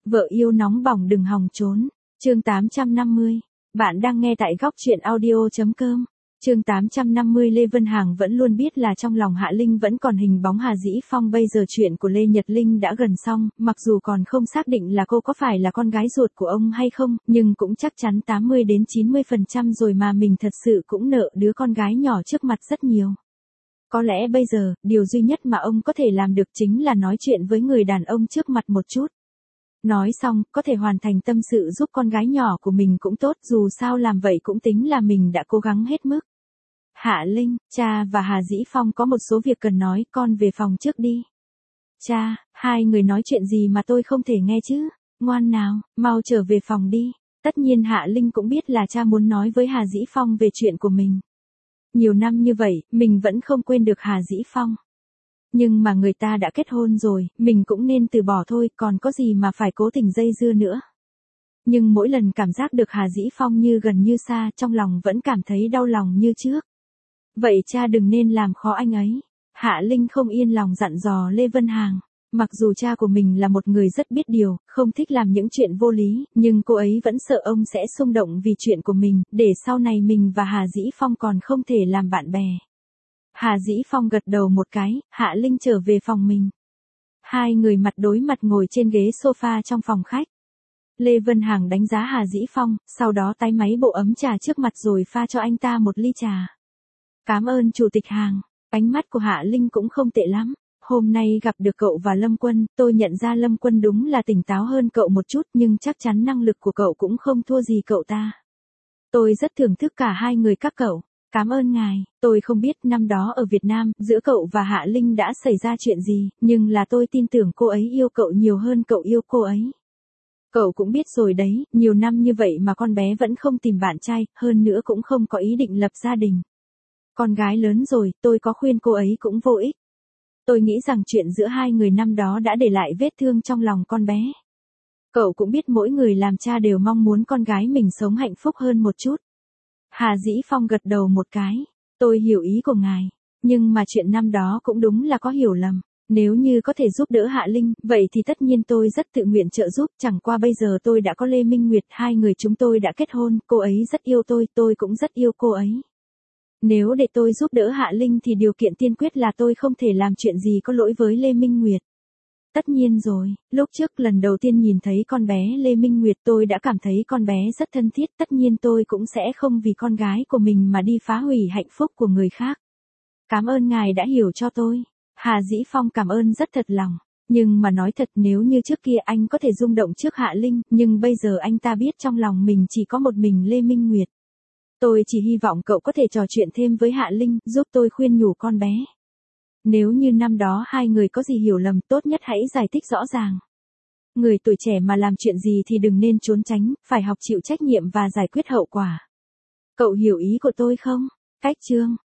Vợ yêu nóng bỏng đừng hòng trốn. Chương 850. Bạn đang nghe tại góc truyện audio.com. Chương 850. Lê Vân Hằng vẫn luôn biết là trong lòng Hạ Linh vẫn còn hình bóng Hà Dĩ Phong. Bây giờ chuyện của Lê Nhật Linh đã gần xong, mặc dù còn không xác định là cô có phải là con gái ruột của ông hay không, nhưng cũng chắc chắn 80 đến 90% rồi mà mình thật sự cũng nợ đứa con gái nhỏ trước mặt rất nhiều. Có lẽ bây giờ, điều duy nhất mà ông có thể làm được chính là nói chuyện với người đàn ông trước mặt một chút. Nói xong, có thể hoàn thành tâm sự giúp con gái nhỏ của mình cũng tốt, dù sao làm vậy cũng tính là mình đã cố gắng hết mức. Hạ Linh, cha và Hà Dĩ Phong có một số việc cần nói, con về phòng trước đi. Cha, hai người nói chuyện gì mà tôi không thể nghe chứ? Ngoan nào, mau trở về phòng đi. Tất nhiên Hạ Linh cũng biết là cha muốn nói với Hà Dĩ Phong về chuyện của mình. Nhiều năm như vậy, mình vẫn không quên được Hà Dĩ Phong. Nhưng mà người ta đã kết hôn rồi, mình cũng nên từ bỏ thôi, còn có gì mà phải cố tình dây dưa nữa. Nhưng mỗi lần cảm giác được Hà Dĩ Phong như gần như xa, trong lòng vẫn cảm thấy đau lòng như trước. Vậy cha đừng nên làm khó anh ấy. Hạ Linh không yên lòng dặn dò Lê Vân Hằng. Mặc dù cha của mình là một người rất biết điều, không thích làm những chuyện vô lý, nhưng cô ấy vẫn sợ ông sẽ xung động vì chuyện của mình, để sau này mình và Hà Dĩ Phong còn không thể làm bạn bè. Hà Dĩ Phong gật đầu một cái, Hạ Linh trở về phòng mình. Hai người mặt đối mặt ngồi trên ghế sofa trong phòng khách. Lê Vân Hằng đánh giá Hà Dĩ Phong, sau đó tái máy bộ ấm trà trước mặt rồi pha cho anh ta một ly trà. Cảm ơn Chủ tịch Hằng. Ánh mắt của Hạ Linh cũng không tệ lắm. Hôm nay gặp được cậu và Lâm Quân, tôi nhận ra Lâm Quân đúng là tỉnh táo hơn cậu một chút, nhưng chắc chắn năng lực của cậu cũng không thua gì cậu ta. Tôi rất thưởng thức cả hai người các cậu. Cảm ơn ngài, tôi không biết năm đó ở Việt Nam, giữa cậu và Hạ Linh đã xảy ra chuyện gì, nhưng là tôi tin tưởng cô ấy yêu cậu nhiều hơn cậu yêu cô ấy. Cậu cũng biết rồi đấy, nhiều năm như vậy mà con bé vẫn không tìm bạn trai, hơn nữa cũng không có ý định lập gia đình. Con gái lớn rồi, tôi có khuyên cô ấy cũng vô ích. Tôi nghĩ rằng chuyện giữa hai người năm đó đã để lại vết thương trong lòng con bé. Cậu cũng biết mỗi người làm cha đều mong muốn con gái mình sống hạnh phúc hơn một chút. Hà Dĩ Phong gật đầu một cái. Tôi hiểu ý của ngài. Nhưng mà chuyện năm đó cũng đúng là có hiểu lầm. Nếu như có thể giúp đỡ Hạ Linh, vậy thì tất nhiên tôi rất tự nguyện trợ giúp. Chẳng qua bây giờ tôi đã có Lê Minh Nguyệt, hai người chúng tôi đã kết hôn. Cô ấy rất yêu tôi cũng rất yêu cô ấy. Nếu để tôi giúp đỡ Hạ Linh thì điều kiện tiên quyết là tôi không thể làm chuyện gì có lỗi với Lê Minh Nguyệt. Tất nhiên rồi, lúc trước lần đầu tiên nhìn thấy con bé Lê Minh Nguyệt tôi đã cảm thấy con bé rất thân thiết, tất nhiên tôi cũng sẽ không vì con gái của mình mà đi phá hủy hạnh phúc của người khác. Cảm ơn ngài đã hiểu cho tôi. Hà Dĩ Phong cảm ơn rất thật lòng. Nhưng mà nói thật, nếu như trước kia anh có thể rung động trước Hạ Linh, nhưng bây giờ anh ta biết trong lòng mình chỉ có một mình Lê Minh Nguyệt. Tôi chỉ hy vọng cậu có thể trò chuyện thêm với Hạ Linh, giúp tôi khuyên nhủ con bé. Nếu như năm đó hai người có gì hiểu lầm, tốt nhất hãy giải thích rõ ràng. Người tuổi trẻ mà làm chuyện gì thì đừng nên trốn tránh, phải học chịu trách nhiệm và giải quyết hậu quả. Cậu hiểu ý của tôi không? Cách chương